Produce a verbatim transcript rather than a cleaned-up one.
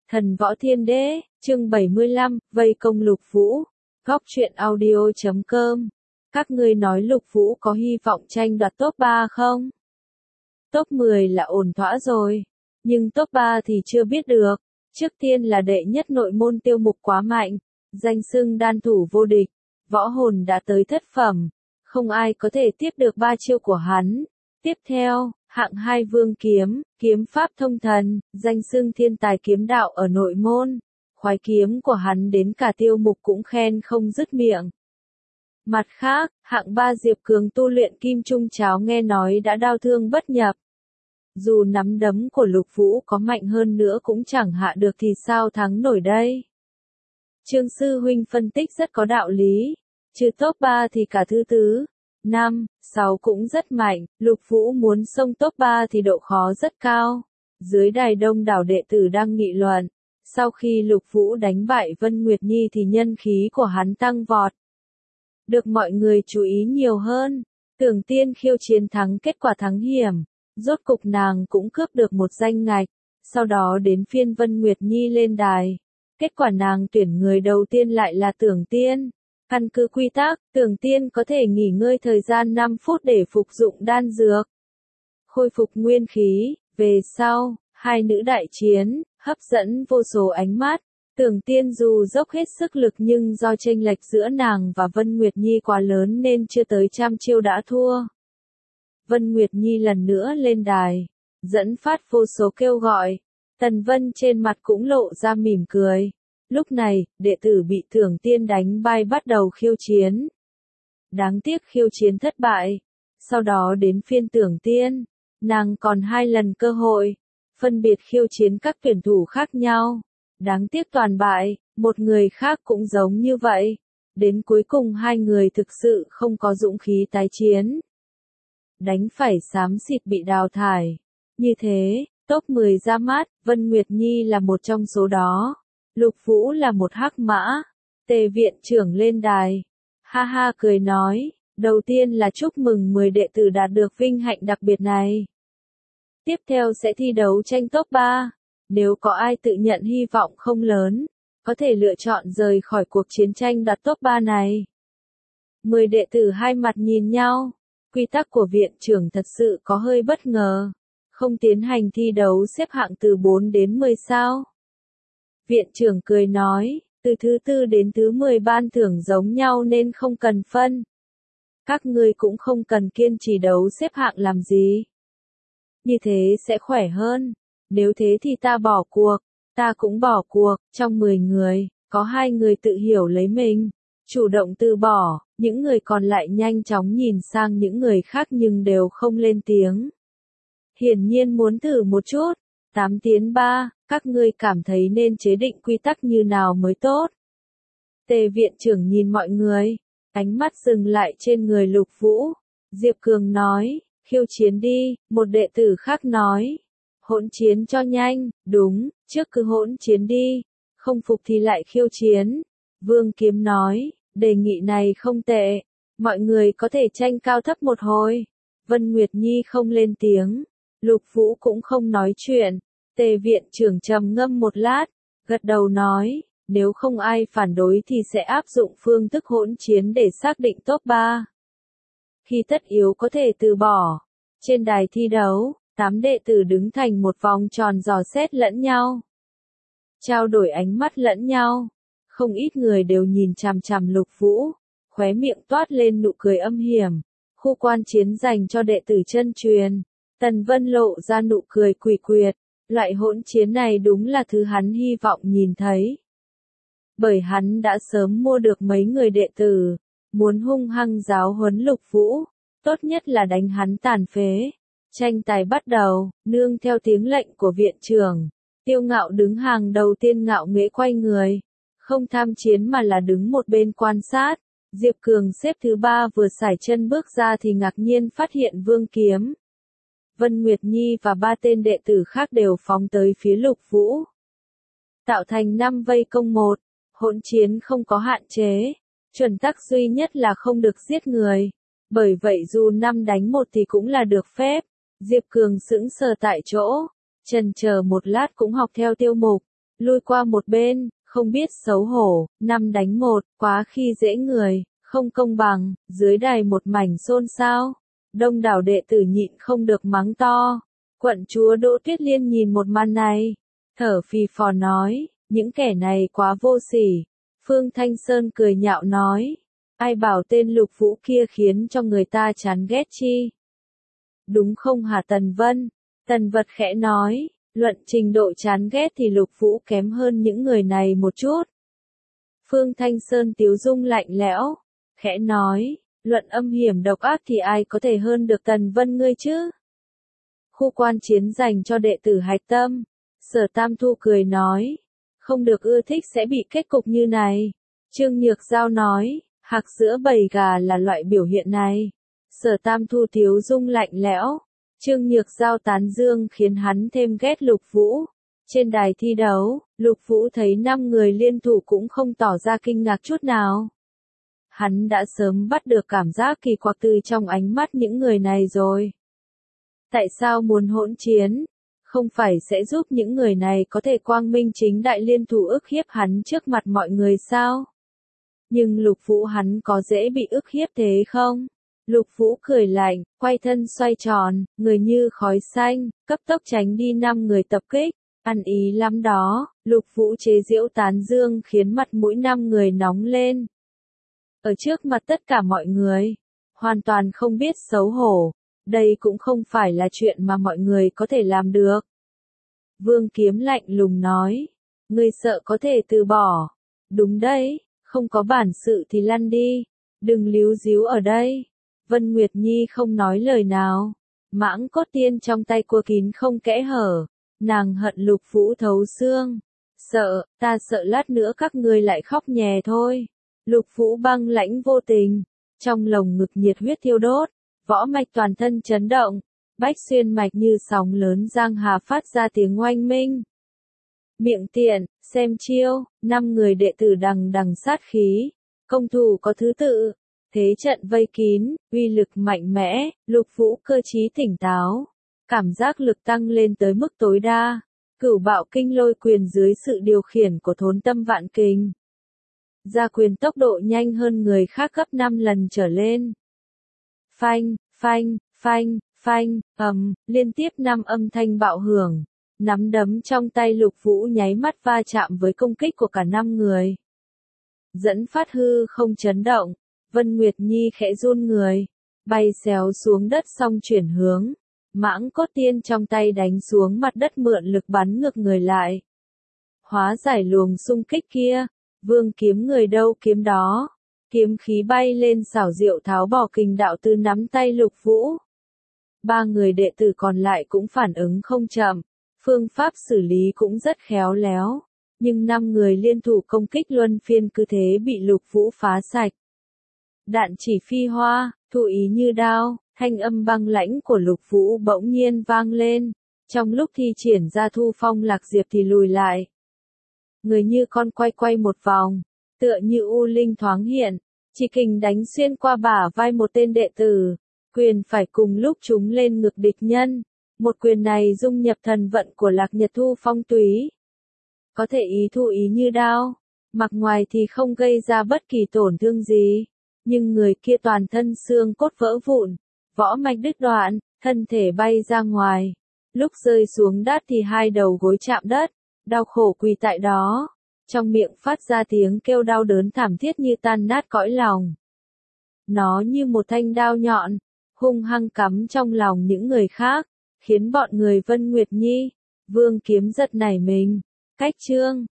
Thần võ thiên đế, chương bảy mươi lăm, vây công Lục Vũ, góc truyện audio chấm com. Các ngươi nói Lục Vũ có hy vọng tranh đoạt top ba không? Top mười là ổn thỏa rồi, nhưng top ba thì chưa biết được. Trước tiên là đệ nhất nội môn Tiêu Mục quá mạnh, danh xưng đan thủ vô địch, võ hồn đã tới thất phẩm, không ai có thể tiếp được ba chiêu của hắn. Tiếp theo, hạng hai Vương Kiếm, kiếm pháp thông thần, danh xưng thiên tài kiếm đạo ở nội môn. Khoái kiếm của hắn đến cả Tiêu Mục cũng khen không dứt miệng. Mặt khác, hạng ba Diệp Cường tu luyện kim trung cháo nghe nói đã đau thương bất nhập. Dù nắm đấm của Lục Vũ có mạnh hơn nữa cũng chẳng hạ được thì sao thắng nổi đây. Trương sư huynh phân tích rất có đạo lý, trừ top ba thì cả thứ tứ, năm, sáu cũng rất mạnh, Lục Vũ muốn xông top ba thì độ khó rất cao. Dưới đài đông đảo đệ tử đang nghị luận, sau khi Lục Vũ đánh bại Vân Nguyệt Nhi thì nhân khí của hắn tăng vọt. Được mọi người chú ý nhiều hơn, Tưởng Tiên khiêu chiến thắng kết quả thắng hiểm, rốt cục nàng cũng cướp được một danh ngạch, sau đó đến phiên Vân Nguyệt Nhi lên đài. Kết quả nàng tuyển người đầu tiên lại là Tưởng Tiên. Căn cứ quy tắc, Tưởng Tiên có thể nghỉ ngơi thời gian năm phút để phục dụng đan dược, khôi phục nguyên khí. Về sau, hai nữ đại chiến, hấp dẫn vô số ánh mắt. Tưởng Tiên dù dốc hết sức lực nhưng do chênh lệch giữa nàng và Vân Nguyệt Nhi quá lớn nên chưa tới trăm chiêu đã thua. Vân Nguyệt Nhi lần nữa lên đài, dẫn phát vô số kêu gọi. Tần Vân trên mặt cũng lộ ra mỉm cười. Lúc này, đệ tử bị Tưởng Tiên đánh bay bắt đầu khiêu chiến. Đáng tiếc khiêu chiến thất bại. Sau đó đến phiên Tưởng Tiên, nàng còn hai lần cơ hội, phân biệt khiêu chiến các tuyển thủ khác nhau. Đáng tiếc toàn bại, một người khác cũng giống như vậy. Đến cuối cùng hai người thực sự không có dũng khí tái chiến. Đánh phải xám xịt bị đào thải. Như thế, top mười ra mắt, Vân Nguyệt Nhi là một trong số đó. Lục Vũ là một hắc mã. Tề viện trưởng lên đài, ha ha cười nói, đầu tiên là chúc mừng mười đệ tử đạt được vinh hạnh đặc biệt này. Tiếp theo sẽ thi đấu tranh top ba. Nếu có ai tự nhận hy vọng không lớn, có thể lựa chọn rời khỏi cuộc chiến tranh đoạt top ba này. mười đệ tử hai mặt nhìn nhau. Quy tắc của viện trưởng thật sự có hơi bất ngờ. Không tiến hành thi đấu xếp hạng từ bốn đến mười sao? Viện trưởng cười nói, từ thứ tư đến thứ mười ban thưởng giống nhau nên không cần phân. Các ngươi cũng không cần kiên trì đấu xếp hạng làm gì. Như thế sẽ khỏe hơn. Nếu thế thì ta bỏ cuộc, ta cũng bỏ cuộc. Trong mười người, có hai người tự hiểu lấy mình, chủ động từ bỏ, những người còn lại nhanh chóng nhìn sang những người khác nhưng đều không lên tiếng. Hiển nhiên muốn thử một chút. Tám tiến ba, các ngươi cảm thấy nên chế định quy tắc như nào mới tốt? Tề viện trưởng nhìn mọi người, ánh mắt dừng lại trên người Lục Vũ. Diệp Cường nói, khiêu chiến đi, một đệ tử khác nói. Hỗn chiến cho nhanh, đúng, trước cứ hỗn chiến đi, không phục thì lại khiêu chiến. Vương Kiếm nói, đề nghị này không tệ, mọi người có thể tranh cao thấp một hồi. Vân Nguyệt Nhi không lên tiếng, Lục Vũ cũng không nói chuyện. Tề viện trưởng trầm ngâm một lát, gật đầu nói, nếu không ai phản đối thì sẽ áp dụng phương thức hỗn chiến để xác định top ba. Khi tất yếu có thể từ bỏ. Trên đài thi đấu, tám đệ tử đứng thành một vòng tròn dò xét lẫn nhau, trao đổi ánh mắt lẫn nhau. Không ít người đều nhìn chằm chằm Lục Vũ, khóe miệng toát lên nụ cười âm hiểm. Khu quan chiến dành cho đệ tử chân truyền. Tần Vân lộ ra nụ cười quỷ quyệt. Loại hỗn chiến này đúng là thứ hắn hy vọng nhìn thấy. Bởi hắn đã sớm mua được mấy người đệ tử, muốn hung hăng giáo huấn Lục Vũ, tốt nhất là đánh hắn tàn phế. Tranh tài bắt đầu, nương theo tiếng lệnh của viện trưởng. Tiêu Ngạo đứng hàng đầu tiên ngạo nghễ quay người, không tham chiến mà là đứng một bên quan sát. Diệp Cường xếp thứ ba vừa sải chân bước ra thì ngạc nhiên phát hiện Vương Kiếm, Vân Nguyệt Nhi và ba tên đệ tử khác đều phóng tới phía Lục Vũ. Tạo thành năm vây công một, hỗn chiến không có hạn chế, chuẩn tắc duy nhất là không được giết người. Bởi vậy dù năm đánh một thì cũng là được phép. Diệp Cường sững sờ tại chỗ, chần chờ một lát cũng học theo Tiêu Mục. lui qua một bên, không biết xấu hổ, năm đánh một, quá khi dễ người, không công bằng, dưới đài một mảnh xôn xao. Đông đảo đệ tử nhịn không được mắng to. Quận chúa Đỗ Tuyết Liên nhìn một màn này, thở phì phò nói, những kẻ này quá vô sỉ. Phương Thanh Sơn cười nhạo nói, ai bảo tên Lục Vũ kia khiến cho người ta chán ghét chi? Đúng không hả Tần Vân? Tần Vật khẽ nói, luận trình độ chán ghét thì Lục Vũ kém hơn những người này một chút. Phương Thanh Sơn tiếu dung lạnh lẽo, khẽ nói, luận âm hiểm độc ác thì ai có thể hơn được Tần Vân ngươi chứ? Khu quan chiến dành cho đệ tử hạch tâm. Sở Tam Thu cười nói, không được ưa thích sẽ bị kết cục như này. Trương Nhược Giao nói, hạc giữa bầy gà là loại biểu hiện này. Sở Tam Thu tiếu dung lạnh lẽo. Trương Nhược Giao tán dương khiến hắn thêm ghét Lục Vũ. Trên đài thi đấu, Lục Vũ thấy năm người liên thủ cũng không tỏ ra kinh ngạc chút nào. Hắn đã sớm bắt được cảm giác kỳ quặc từ trong ánh mắt những người này rồi. Tại sao muốn hỗn chiến? Không phải sẽ giúp những người này có thể quang minh chính đại liên thủ ức hiếp hắn trước mặt mọi người sao? Nhưng Lục Vũ hắn có dễ bị ức hiếp thế không? Lục Vũ cười lạnh, quay thân xoay tròn, người như khói xanh, cấp tốc tránh đi năm người tập kích. Ăn ý lắm đó, Lục Vũ chế giễu tán dương khiến mặt mũi năm người nóng lên. Ở trước mặt tất cả mọi người, hoàn toàn không biết xấu hổ. Đây cũng không phải là chuyện mà mọi người có thể làm được. Vương Kiếm lạnh lùng nói, ngươi sợ có thể từ bỏ. Đúng đấy, không có bản sự thì lăn đi, đừng líu díu ở đây. Vân Nguyệt Nhi không nói lời nào. Mãng cốt tiên trong tay cua kín không kẽ hở. Nàng hận Lục Vũ thấu xương. Sợ, ta sợ lát nữa các ngươi lại khóc nhè thôi. Lục Vũ băng lãnh vô tình. Trong lồng ngực nhiệt huyết thiêu đốt. Võ mạch toàn thân chấn động. Bách xuyên mạch như sóng lớn giang hà phát ra tiếng oanh minh. Miệng tiện, xem chiêu. Năm người đệ tử đằng đằng sát khí. Công thủ có thứ tự. Thế trận vây kín, uy lực mạnh mẽ, Lục Vũ cơ trí tỉnh táo. Cảm giác lực tăng lên tới mức tối đa. Cửu bạo kinh lôi quyền dưới sự điều khiển của thốn tâm vạn kình. Ra quyền tốc độ nhanh hơn người khác gấp năm lần trở lên. Phanh, phanh, phanh, phanh, ầm, liên tiếp năm âm thanh bạo hưởng. Nắm đấm trong tay Lục Vũ nháy mắt va chạm với công kích của cả năm người. Dẫn phát hư không chấn động. Vân Nguyệt Nhi khẽ run người, bay xéo xuống đất xong chuyển hướng. Mãng cốt tiên trong tay đánh xuống mặt đất mượn lực bắn ngược người lại. Hóa giải luồng xung kích kia, Vương Kiếm người đâu kiếm đó. Kiếm khí bay lên xảo diệu tháo bỏ kình đạo từ nắm tay Lục Vũ. Ba người đệ tử còn lại cũng phản ứng không chậm, phương pháp xử lý cũng rất khéo léo. Nhưng năm người liên thủ công kích luân phiên cứ thế bị Lục Vũ phá sạch. Đạn chỉ phi hoa, thụ ý như đao, thanh âm băng lãnh của Lục Vũ bỗng nhiên vang lên. Trong lúc thi triển ra thu phong lạc diệp thì lùi lại. Người như con quay quay một vòng, tựa như u linh thoáng hiện, chỉ kình đánh xuyên qua bả vai một tên đệ tử. Quyền phải cùng lúc chúng lên ngực địch nhân. Một quyền này dung nhập thần vận của Lạc Nhật Thu Phong túy. Có thể ý thụ ý như đao, mặc ngoài thì không gây ra bất kỳ tổn thương gì. Nhưng người kia toàn thân xương cốt vỡ vụn, võ mạch đứt đoạn, thân thể bay ra ngoài. Lúc rơi xuống đất thì hai đầu gối chạm đất, đau khổ quỳ tại đó. Trong miệng phát ra tiếng kêu đau đớn thảm thiết như tan nát cõi lòng. Nó như một thanh đao nhọn, hung hăng cắm trong lòng những người khác, khiến bọn người Vân Nguyệt Nhi, Vương Kiếm giật nảy mình. Cách chương